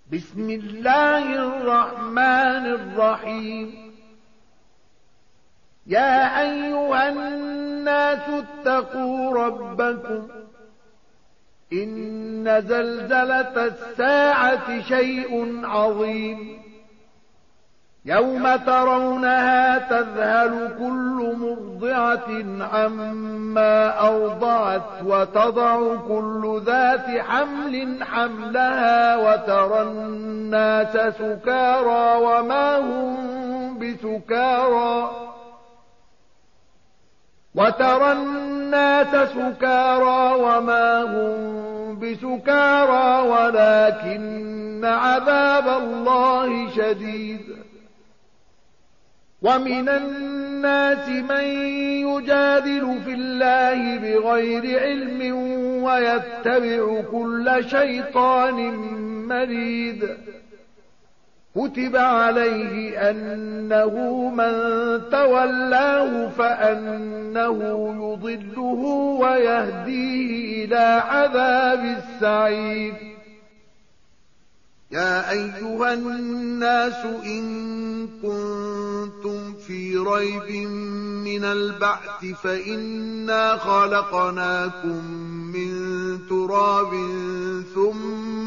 بسم الله الرحمن الرحيم. يا أيها الناس اتقوا ربكم إن زلزلة الساعة شيء عظيم. يوم ترونها تذهل كل مرضعة عما أرضعت وتضع كل ذات حمل حملها وترى الناس سكارى وما هم بسكارى ولكن عذاب الله شديد. ومن الناس من يجادل في الله بغير علم ويتبع كل شيطان مريد. كتب عليه أنه من تولاه فأنه يضله ويهديه إلى عذاب السعير. يا أيها الناس إن كنتم في ريب من البعث فإنا خلقناكم من تراب ثم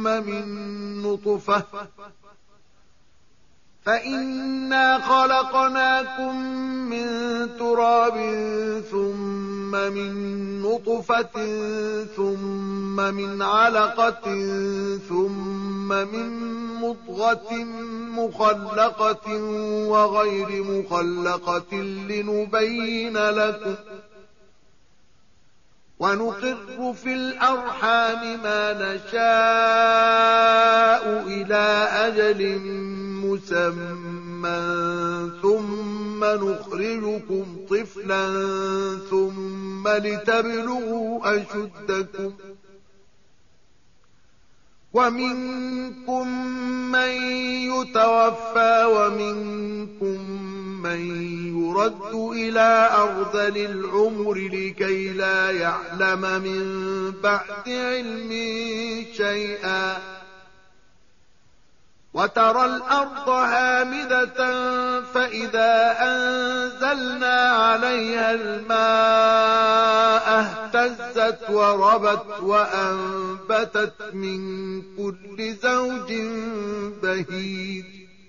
من نطفة ثم من علقة ثم من مضغة مخلقة وغير مخلقة لنبين لكم ونقر في الأرحام ما نشاء إلى أجل مسمى ثم نخرجكم طفلا ثم لتبلغوا أشدكم. ومنكم من يتوفى ومنكم من يرد إلى أرذل العمر لكي لا يعلم من بعد علم شيئا. وترى الأرض هامدة فإذا أنزلنا عليها الماء اهتزت وربت وأنبتت من كل زوج بهيج.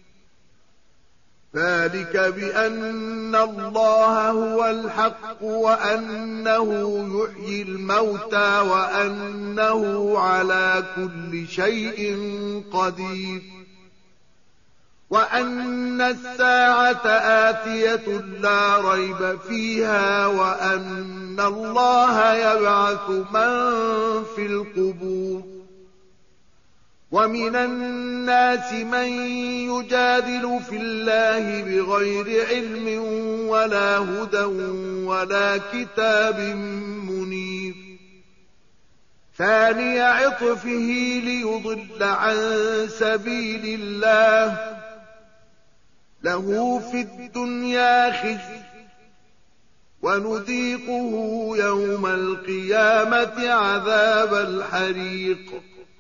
ذلك بأن الله هو الحق وأنه يحيي الموتى وأنه على كل شيء قدير. وأن الساعة آتية لا ريب فيها وأن الله يبعث من في القبور. ومن الناس من يجادل في الله بغير علم ولا هدى ولا كتاب منير. ثاني عطفه ليضل عن سبيل الله له في الدنيا خزي ونذيقه يوم القيامة عذاب الحريق.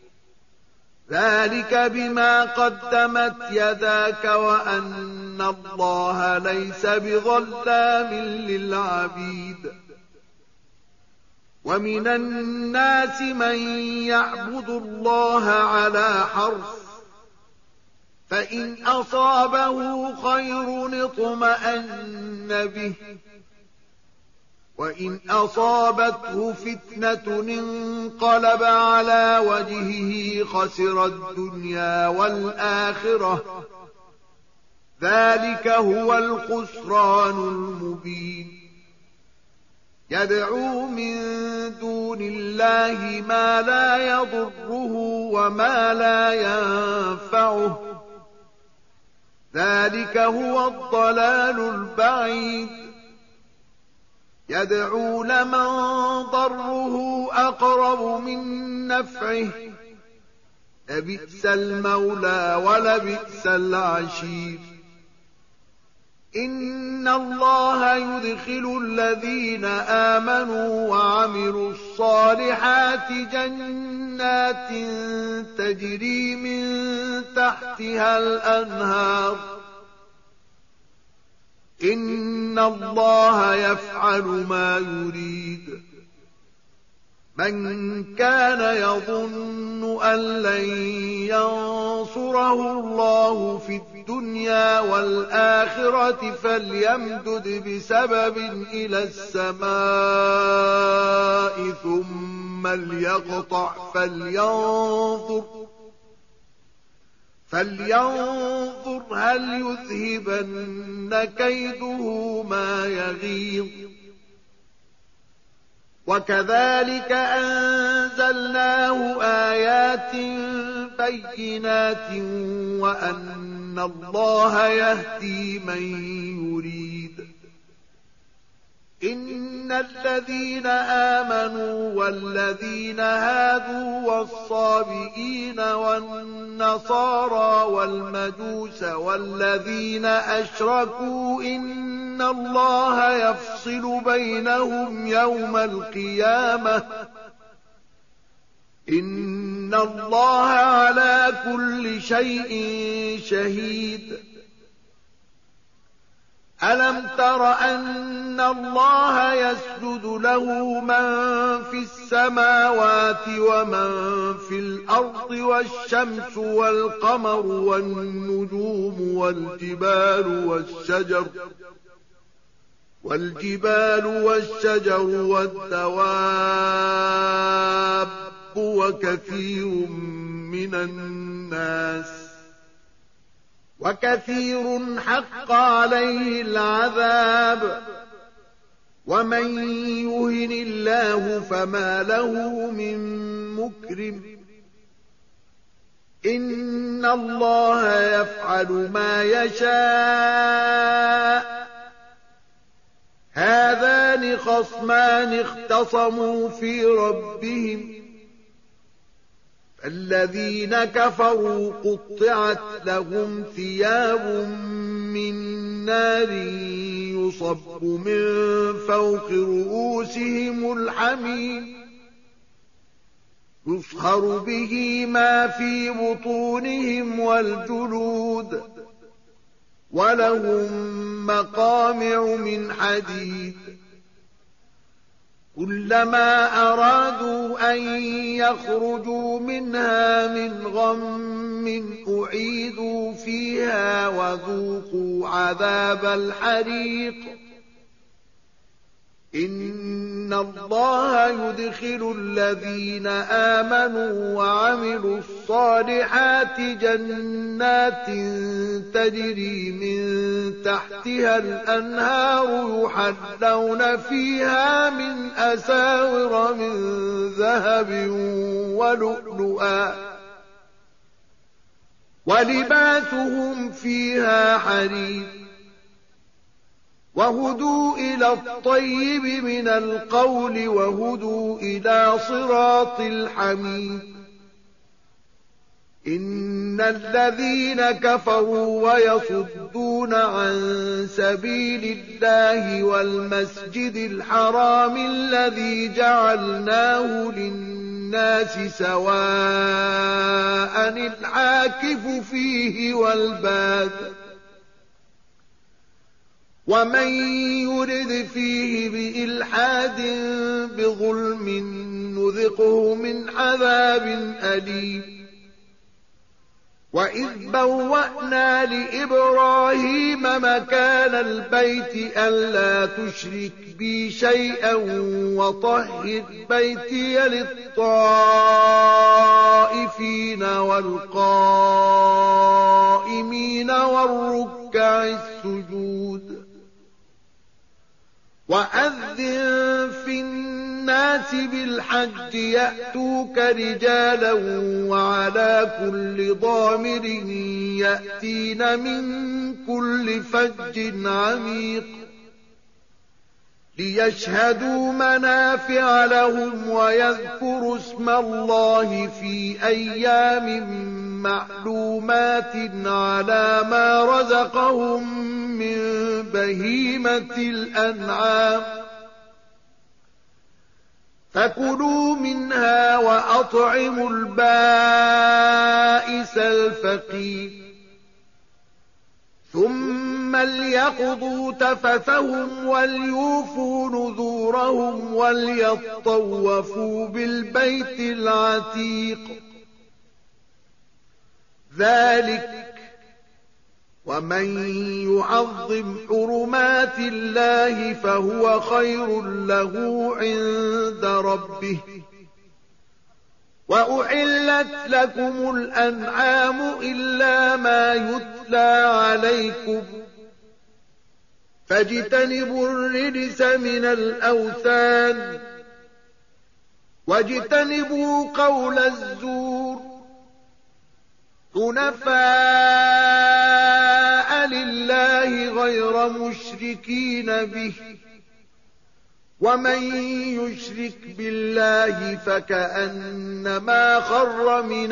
ذلك بما قدمت يداك وأن الله ليس بظلام للعبيد. ومن الناس من يعبد الله على حرف فإن أصابه خير اطمأن به وإن أصابته فتنة انقلب على وجهه خسر الدنيا والآخرة. ذلك هو الخسران المبين. يدعو من دون الله ما لا يضره وما لا ينفعه. ذلك هو الضلال البعيد. يدعو لمن ضره أقرب من نفعه لبئس المولى ولبئس العشير. إن الله يدخل الذين آمنوا وعملوا الصالحات جنات تجري من تحتها الأنهار إن الله يفعل ما يريد من كان يظن أن لن ينصره الله في الدنيا والآخرة فليمدد بسبب إلى السماء ثم ليقطع فلينظر هل يذهبن كيده ما يغيظ وكذلك أنزلناه آيات بينات وأن الله يهدي من يريد إن الذين آمنوا والذين هادوا والصابئين والنصارى والمجوس والذين أشركوا إن الله يفصل بينهم يوم القيامة إن الله على كل شيء شهيد ألم تر أن الله يسجد له من في السماوات ومن في الأرض والشمس والقمر والنجوم والجبال والشجر والدواب وكثير حق عليه العذاب ومن يهن الله فما له من مكرم إن الله يفعل ما يشاء هذان خصمان اختصموا في ربهم الذين كفروا قطعت لهم ثياب من نار يصب من فوق رؤوسهم الحميم يصهر به ما في بطونهم والجلود ولهم مقامع من حديد كلما أرادوا أن يخرجوا منها من غم أعيدوا فيها وذوقوا عذاب الحريق إن الله يدخل الذين آمنوا وعملوا الصالحات جنات تجري من تحتها الأنهار يحلون فيها من أساور من ذهب ولؤلؤا ولباسهم فيها حرير وهدوا إلى الطيب من القول وهدوا إلى صراط الحميد إن الذين كفروا ويصدون عن سبيل الله والمسجد الحرام الذي جعلناه للناس سواء العاكف فيه والباد ومن يرد فيه بإلحاد بظلم نذقه من عذاب أليم وإذ بوأنا لإبراهيم مكان البيت ألا تشرك بي شيئا وطهر بيتي للطائفين والقائمين والركع السجود وأذن في الناس بالحج يأتوك رجالا وعلى كل ضامر يأتين من كل فج عميق ليشهدوا منافع لهم ويذكروا اسم الله في أيام معلومات على ما رزقهم من بهيمة الأنعام فكلوا منها وأطعموا البائس الفقير ثم ليقضوا تفثهم وليوفوا نذورهم وليطوفوا بالبيت العتيق ذلك ومن يعظم حرمات الله فهو خير له عند ربه وأحلت لكم الأنعام إلا ما يتلى عليكم فاجتنبوا الرجس من الأوثان واجتنبوا قول الزور حنفاء لله غير مشركين به ومن يشرك بالله فكأنما خر من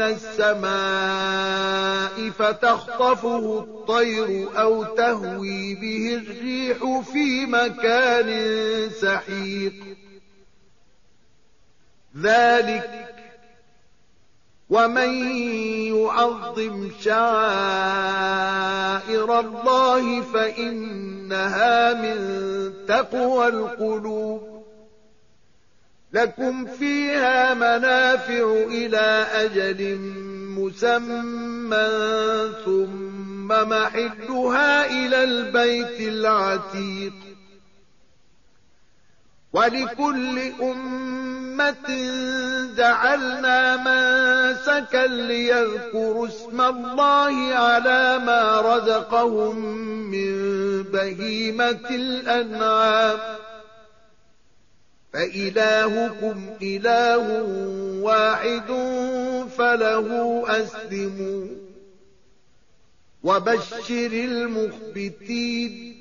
السماء فتخطفه الطير أو تهوي به الريح في مكان سحيق ذلك ومن يعظم شعائر الله فإنها من تقوى القلوب لكم فيها منافع إلى أجل مسمى ثم محلها إلى البيت العتيق ولكل أمة جعلنا منسكا ليذكروا اسم الله على ما رزقهم من بهيمة الأنعام فإلهكم إله واحد فله أسلموا وبشر المخبتين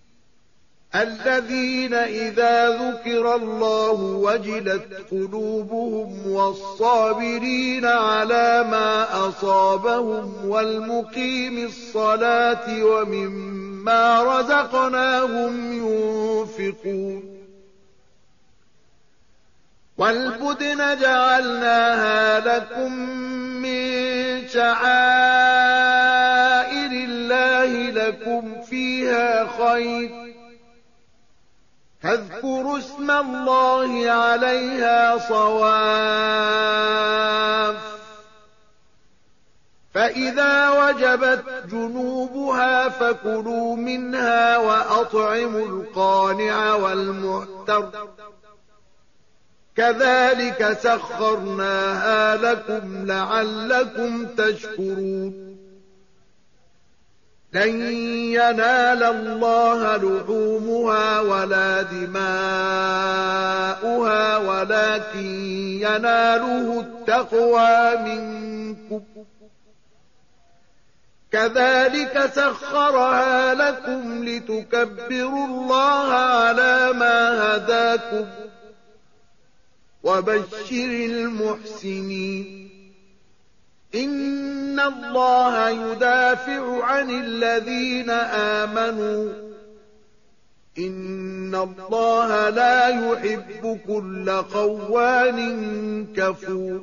الذين إذا ذكر الله وجلت قلوبهم والصابرين على ما أصابهم والمقيم الصلاة ومما رزقناهم ينفقون والبدن جعلناها لكم من شعائر الله لكم فيها خير فاذكروا اسم الله عليها صواف فإذا وجبت جنوبها فكلوا منها وأطعموا القانع والمعتر كذلك سخرناها لكم لعلكم تشكرون لن ينال الله لحومها ولا دماؤها ولكن يناله التقوى منكم كذلك سخرها لكم لتكبروا الله على ما هداكم وبشر المحسنين إن الله يدافع عن الذين آمنوا إن الله لا يحب كل خوان كفور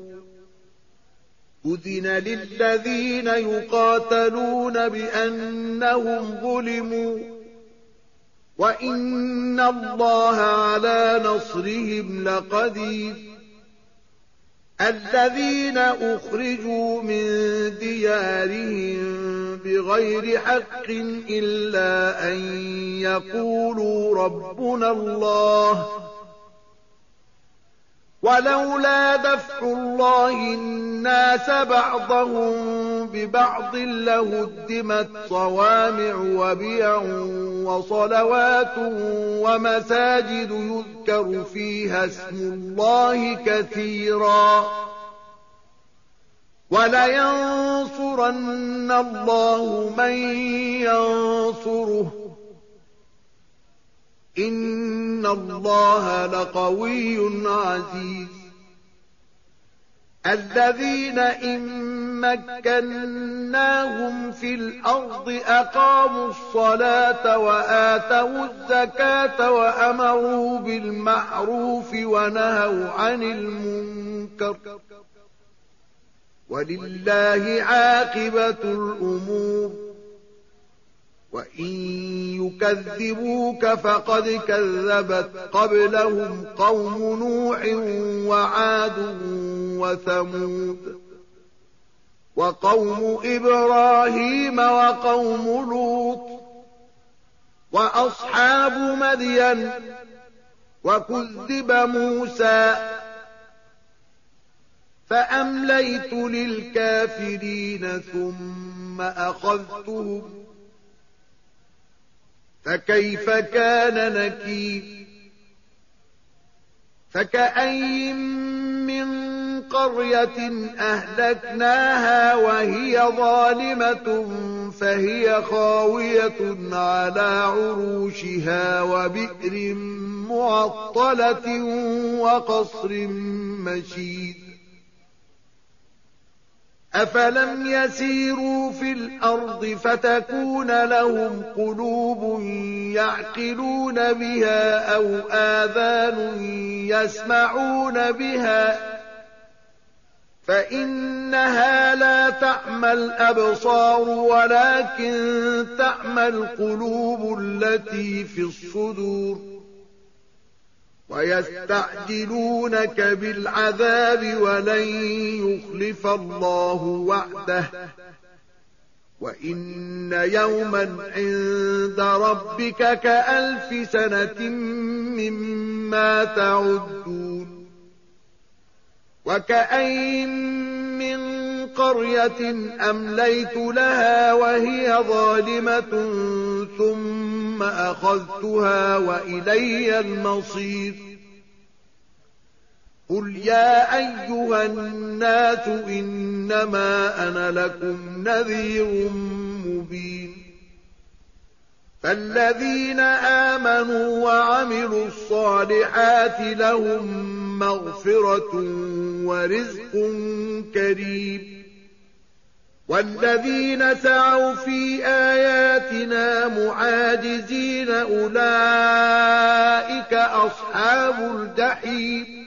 أذن للذين يقاتلون بأنهم ظلموا وإن الله على نصرهم لقدير الذين أخرجوا من ديارهم بغير حق إلا أن يقولوا ربنا الله ولولا دفع الله الناس بعضهم ببعض لهدمت صوامع وبيع وصلوات ومساجد يذكر فيها اسم الله كثيرا ولينصرن الله من ينصره إن الله لقوي عزيز الذين إن مكناهم في الأرض أقاموا الصلاة وآتوا الزكاة وأمروا بالمعروف ونهوا عن المنكر ولله عاقبة الأمور وإن يكذبوك فقد كذبت قبلهم قوم نوح وعاد وثمود وقوم إبراهيم وقوم لوط وأصحاب مدين وكذب موسى فأمليت للكافرين ثم أخذتهم فكيف كان نكير فكأين من قرية أهلكناها وهي ظالمة فهي خاوية على عروشها وبئر معطلة وقصر مشيد أفلم يسيروا في الأرض فتكون لهم قلوب يعقلون بها أو آذان يسمعون بها فإنها لا تعمى الأبصار ولكن تعمى القلوب التي في الصدور ويستعجلونك بالعذاب ولن يخلف الله وعده وإن يوما عند ربك كألف سنة مما تعدون وكأين من قرية أمليت لها وهي ظالمة ثم أخذتها وإلي المصير قل يا أيها الناس إنما أنا لكم نذير مبين فالذين آمنوا وعملوا الصالحات لهم مغفرة ورزق كريم والذين سعوا في آياتنا معاجزين أولئك أصحاب الجحيم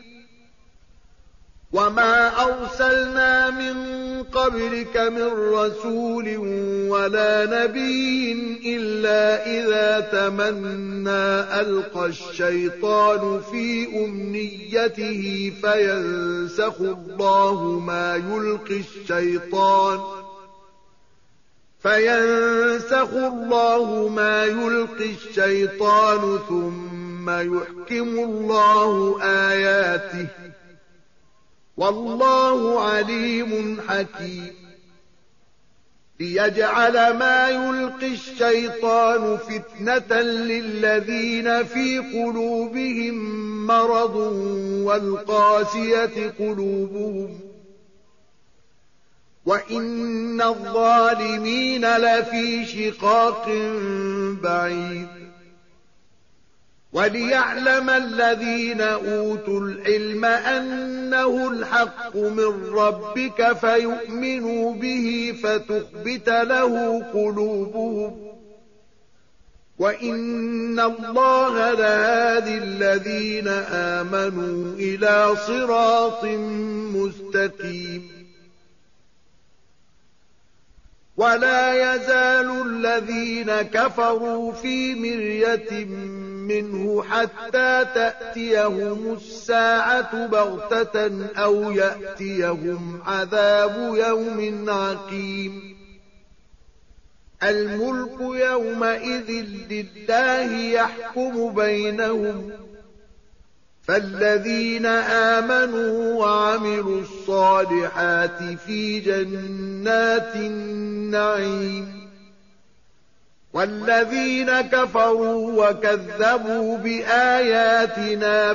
وما أرسلنا من قبلك من رسول ولا نبي إلا إذا تمنى ألقى الشيطان في أمنيته فينسخ الله ما يلقي الشيطان ثم يحكم الله آياته والله عليم حكيم ليجعل ما يلقي الشيطان فتنة للذين في قلوبهم مرض والقاسية قلوبهم وإن الظالمين لفي شقاق بعيد وليعلم الذين أوتوا العلم أنه الحق من ربك فيؤمنوا به فتخبت له قلوبهم وإن الله لهادي الذين آمنوا إلى صراط مستقيم ولا يزال الذين كفروا في مرية منه حتى تأتيهم الساعة بغتة أو يأتيهم عذاب يوم عقيم الملك يومئذ لله يحكم بينهم فالذين آمنوا وعملوا الصالحات في جنات النعيم والذين كفروا وكذبوا بآياتنا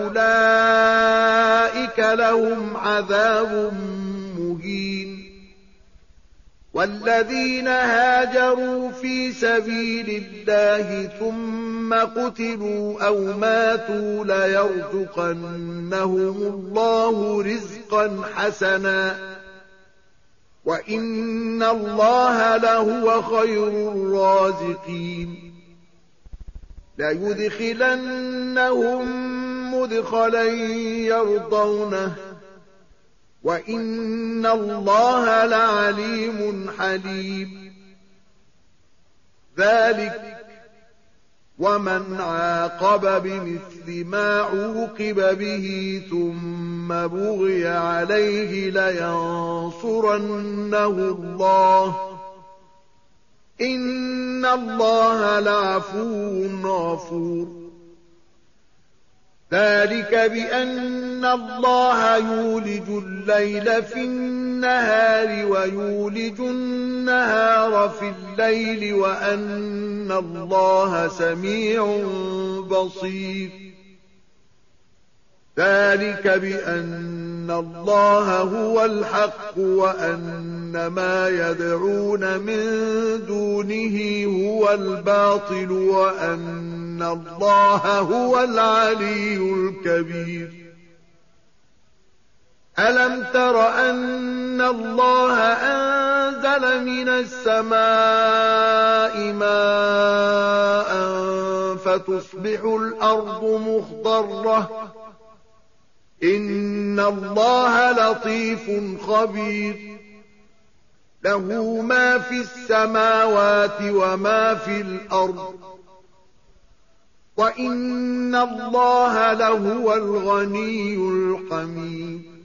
فأولئك لهم عذاب مهين والذين هاجروا في سبيل الله ثم قتلوا أو ماتوا ليرزقنهم الله رزقا حسنا وإن الله لهو خير الرازقين ليدخلنهم مدخلا يرضونه وإن الله لعليم حليم. ذلك ومن عاقب بمثل ما عوقب به ثم بغي عليه لينصرنه الله إن الله لعفو غفور. ذلك بأن الله يولج الليل في النهار ويولج النهار في الليل وأن الله سميع بصير. ذلك بأن الله هو الحق وأن ما يدعون من دونه هو الباطل وأن الله هو العلي الكبير. ألم تر أن الله أنزل من السماء ماء فتصبح الأرض مخضرة إن الله لطيف خبير. له ما في السماوات وما في الأرض وإن الله لهو الغني الحميد.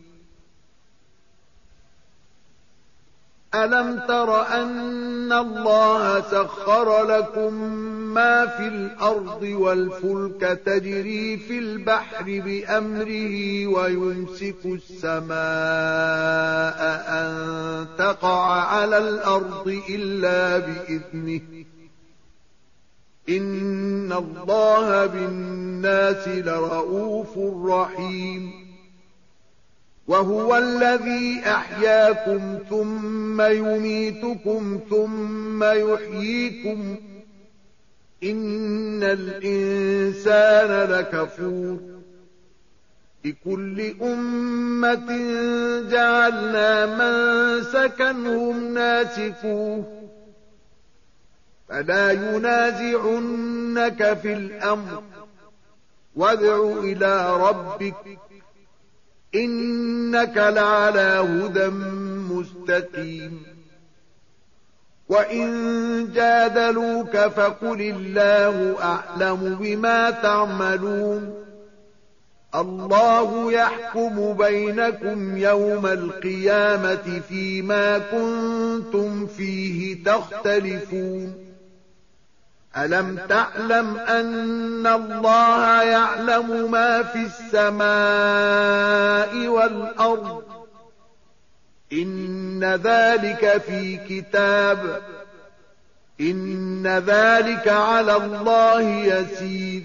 ألم تر أن الله سخر لكم ما في الأرض والفلك تجري في البحر بأمره ويمسك السماء أن تقع على الأرض إلا بإذنه إن الله بالناس لرؤوف رحيم. وهو الذي أحياكم ثم يميتكم ثم يحييكم إن الإنسان لكفور. لكل أمة جعلنا منسكا هم ناسكوه فلا ينازعنك في الأمر وادع إلى ربك إنك لعلى هدى مستقيم. وإن جادلوك فقل الله أعلم بما تعملون الله يحكم بينكم يوم القيامة فيما كنتم فيه تختلفون. ألم تعلم أن الله يعلم ما في السماء والأرض إن ذلك في كتاب إن ذلك على الله يسير.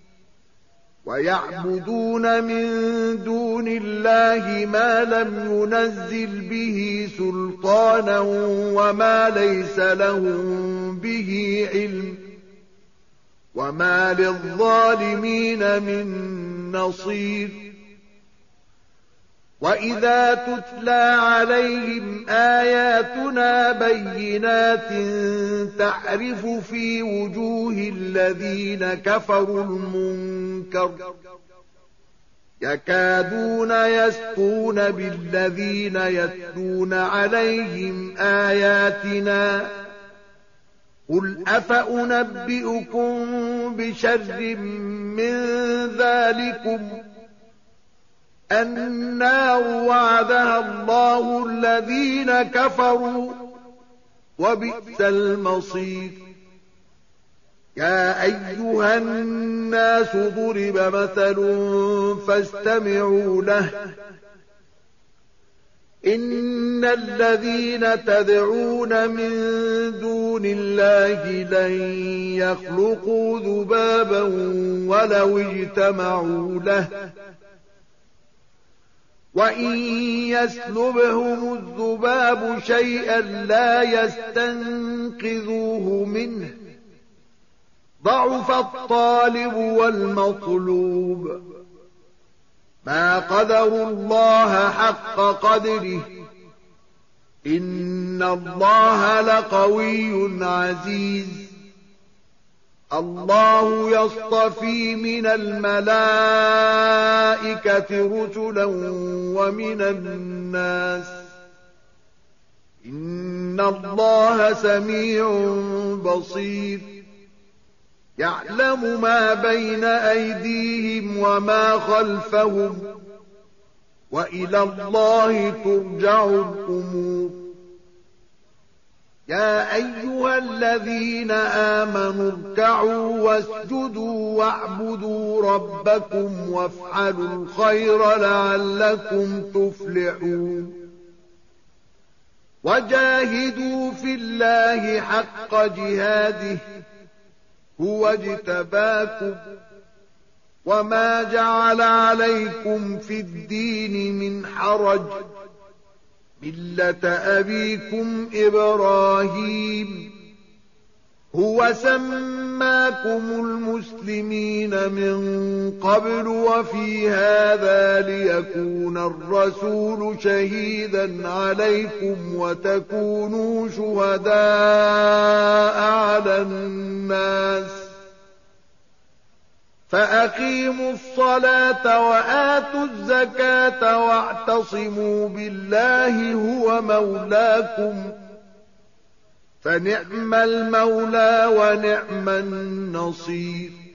ويعبدون من دون الله ما لم ينزل به سلطانا وما ليس لهم به علم وما للظالمين من نصير. وإذا تتلى عليهم آياتنا بينات تعرف في وجوه الذين كفروا المنكر يكادون يسطون بالذين يتلون عليهم آياتنا قل أفأنبئكم بشر من ذلكم النار وعدها الله الذين كفروا وبئس المصير. يا أيها الناس ضرب مثل فاستمعوا له إن الذين تدعون من دون الله لن يخلقوا ذبابا ولو اجتمعوا له وإن يسلبهم الذباب شيئا لا يستنقذوه منه ضعف الطالب والمطلوب. ما قدروا الله حق قدره إن الله لقوي عزيز. الله يصطفي من الملائكة رسلا ومن الناس إن الله سميع بصير يعلم ما بين أيديهم وما خلفهم وإلى الله ترجع الأمور يا أيها الذين آمنوا اركعوا واسجدوا واعبدوا ربكم وافعلوا الخير لعلكم تفلحون وجاهدوا في الله حق جهاده هو اجتباكم وما جعل عليكم في الدين من حرج ملة أبيكم إبراهيم هو سماكم المسلمين من قبل وفي هذا ليكون الرسول شهيدا عليكم وتكونوا شهداء على الناس فأقيموا الصلاة وآتوا الزكاة واعتصموا بالله هو مولاكم فنعم المولى ونعم النصير